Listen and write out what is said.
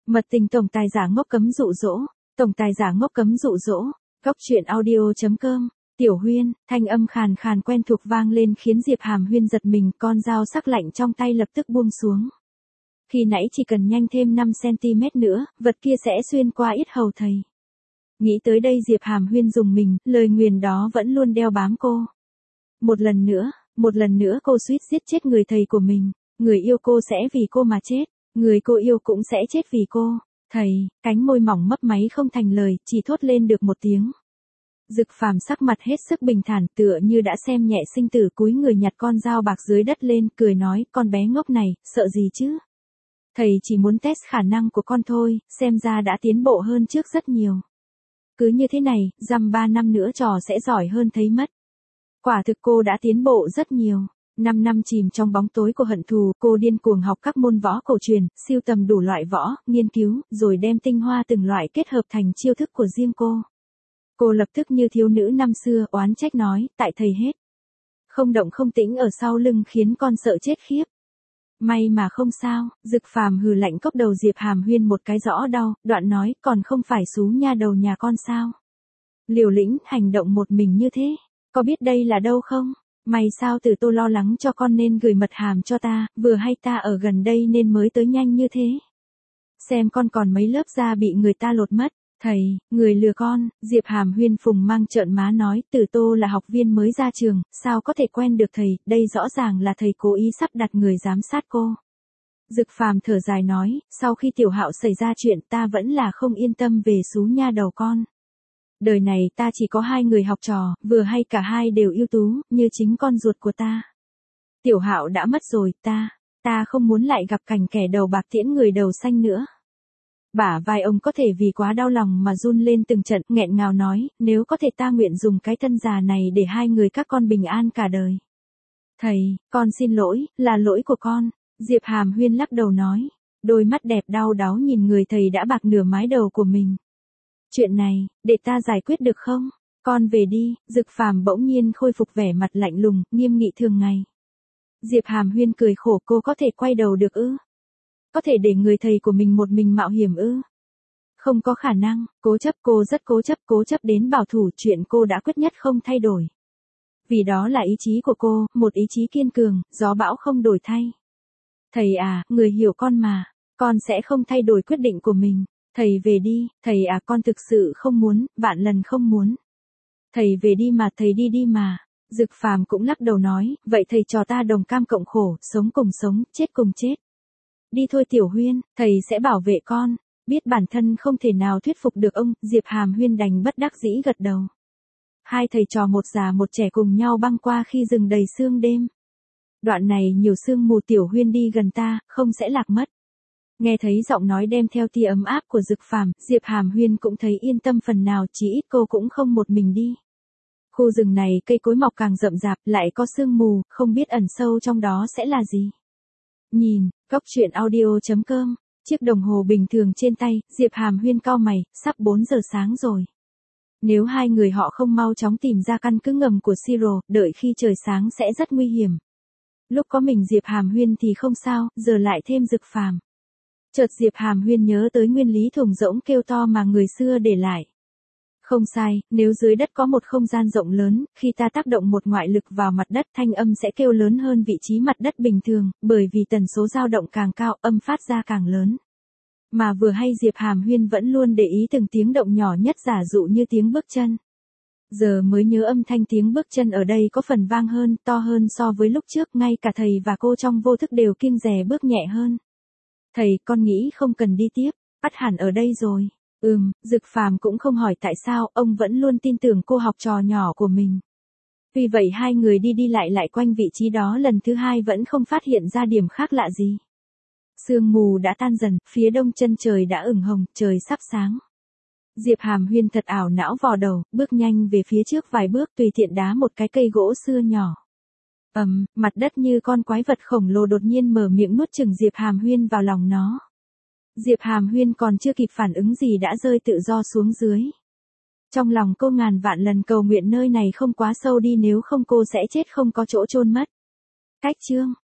Mật tình tổng tài giả ngốc cấm dụ dỗ, tổng tài giả ngốc cấm dụ dỗ. Góc truyện audio.com. Tiểu Huyên, thanh âm khàn khàn quen thuộc vang lên khiến Diệp Hàm Huyên giật mình, con dao sắc lạnh trong tay lập tức buông xuống. Khi nãy chỉ cần nhanh thêm 5cm nữa, vật kia sẽ xuyên qua yết hầu thầy. Nghĩ tới đây Diệp Hàm Huyên rùng mình, lời nguyền đó vẫn luôn đeo bám cô. Một lần nữa cô suýt giết chết người thầy của mình, người yêu cô sẽ vì cô mà chết, người cô yêu cũng sẽ chết vì cô. Thầy, cánh môi mỏng mấp máy không thành lời, chỉ thốt lên được một tiếng. Dực Phàm sắc mặt hết sức bình thản, tựa như đã xem nhẹ sinh tử, cúi người nhặt con dao bạc dưới đất lên, cười nói, con bé ngốc này, sợ gì chứ? Thầy chỉ muốn test khả năng của con thôi, xem ra đã tiến bộ hơn trước rất nhiều. Cứ như thế này, dăm 3 năm nữa trò sẽ giỏi hơn thấy mất. Quả thực cô đã tiến bộ rất nhiều. 5 năm chìm trong bóng tối của hận thù, cô điên cuồng học các môn võ cổ truyền, sưu tầm đủ loại võ, nghiên cứu, rồi đem tinh hoa từng loại kết hợp thành chiêu thức của riêng cô. Cô lập tức như thiếu nữ năm xưa, oán trách nói, tại thầy hết. Không động không tĩnh ở sau lưng khiến con sợ chết khiếp. May mà không sao, Dực Phàm hừ lạnh cốc đầu Diệp Hàm Huyên một cái rõ đau, đoạn nói, còn không phải xú nha đầu nhà con sao? Liều lĩnh, hành động một mình như thế, có biết đây là đâu không? Mày sao từ Tô lo lắng cho con nên gửi mật hàm cho ta, vừa hay ta ở gần đây nên mới tới nhanh như thế. Xem con còn mấy lớp da bị người ta lột mất. Thầy, người lừa con, Diệp Hàm Huyên phùng mang trợn má nói, Tử Tô là học viên mới ra trường, sao có thể quen được thầy, đây rõ ràng là thầy cố ý sắp đặt người giám sát cô. Dực Phàm thở dài nói, sau khi Tiểu Hạo xảy ra chuyện ta vẫn là không yên tâm về xú nha đầu con. Đời này ta chỉ có 2 người học trò, vừa hay cả hai đều ưu tú, như chính con ruột của ta. Tiểu Hạo đã mất rồi, ta không muốn lại gặp cảnh kẻ đầu bạc tiễn người đầu xanh nữa. Bả vai ông có thể vì quá đau lòng mà run lên từng trận, nghẹn ngào nói, nếu có thể ta nguyện dùng cái thân già này để 2 người các con bình an cả đời. Thầy, con xin lỗi, là lỗi của con. Diệp Hàm Huyên lắc đầu nói, đôi mắt đẹp đau đáu nhìn người thầy đã bạc nửa mái đầu của mình. Chuyện này, để ta giải quyết được không? Con về đi. Dực Phàm bỗng nhiên khôi phục vẻ mặt lạnh lùng, nghiêm nghị thường ngày. Diệp Hàm Huyên cười khổ, cô có thể quay đầu được ư? Có thể để người thầy của mình một mình mạo hiểm ư? Không có khả năng, cô rất cố chấp đến bảo thủ, chuyện cô đã quyết nhất không thay đổi. Vì đó là ý chí của cô, một ý chí kiên cường, gió bão không đổi thay. Thầy à, người hiểu con mà, con sẽ không thay đổi quyết định của mình. Thầy về đi, thầy à, con thực sự không muốn, vạn lần không muốn. Thầy về đi mà, thầy đi mà. Dực Phàm cũng lắc đầu nói, vậy thầy trò ta đồng cam cộng khổ, sống cùng sống, chết cùng chết. Đi thôi Tiểu Huyên, thầy sẽ bảo vệ con. Biết bản thân không thể nào thuyết phục được ông, Diệp Hàm Huyên đành bất đắc dĩ gật đầu. Hai thầy trò một già một trẻ cùng nhau băng qua khi rừng đầy sương đêm. Đoạn này nhiều sương mù, Tiểu Huyên đi gần ta, không sẽ lạc mất. Nghe thấy giọng nói đem theo tia ấm áp của Dực Phàm, Diệp Hàm Huyên cũng thấy yên tâm phần nào, chỉ ít cô cũng không một mình đi. Khu rừng này cây cối mọc càng rậm rạp, lại có sương mù, không biết ẩn sâu trong đó sẽ là gì. Nhìn, góc truyện audio.com, chiếc đồng hồ bình thường trên tay, Diệp Hàm Huyên cau mày, sắp 4 giờ sáng rồi. Nếu 2 người họ không mau chóng tìm ra căn cứ ngầm của Siro, đợi khi trời sáng sẽ rất nguy hiểm. Lúc có mình Diệp Hàm Huyên thì không sao, giờ lại thêm Dực Phàm. Chợt Diệp Hàm Huyên nhớ tới nguyên lý thùng rỗng kêu to mà người xưa để lại. Không sai, nếu dưới đất có một không gian rộng lớn, khi ta tác động một ngoại lực vào mặt đất, thanh âm sẽ kêu lớn hơn vị trí mặt đất bình thường, bởi vì tần số dao động càng cao, âm phát ra càng lớn. Mà vừa hay Diệp Hàm Huyên vẫn luôn để ý từng tiếng động nhỏ nhất, giả dụ như tiếng bước chân. Giờ mới nhớ âm thanh tiếng bước chân ở đây có phần vang hơn, to hơn so với lúc trước, ngay cả thầy và cô trong vô thức đều kiêng dè bước nhẹ hơn. Thầy, con nghĩ không cần đi tiếp, bắt hẳn ở đây rồi. Dực Phàm cũng không hỏi tại sao, ông vẫn luôn tin tưởng cô học trò nhỏ của mình. Vì vậy 2 người đi lại quanh vị trí đó lần thứ 2 vẫn không phát hiện ra điểm khác lạ gì. Sương mù đã tan dần, phía đông chân trời đã ửng hồng, trời sắp sáng. Diệp Hàm Huyên thật ảo não vò đầu, bước nhanh về phía trước vài bước, tùy tiện đá một cái cây gỗ xưa nhỏ. Mặt đất như con quái vật khổng lồ đột nhiên mở miệng nuốt chửng Diệp Hàm Huyên vào lòng nó. Diệp Hàm Huyên còn chưa kịp phản ứng gì đã rơi tự do xuống dưới. Trong lòng cô ngàn vạn lần cầu nguyện nơi này không quá sâu đi, nếu không cô sẽ chết không có chỗ chôn mất. Cách chương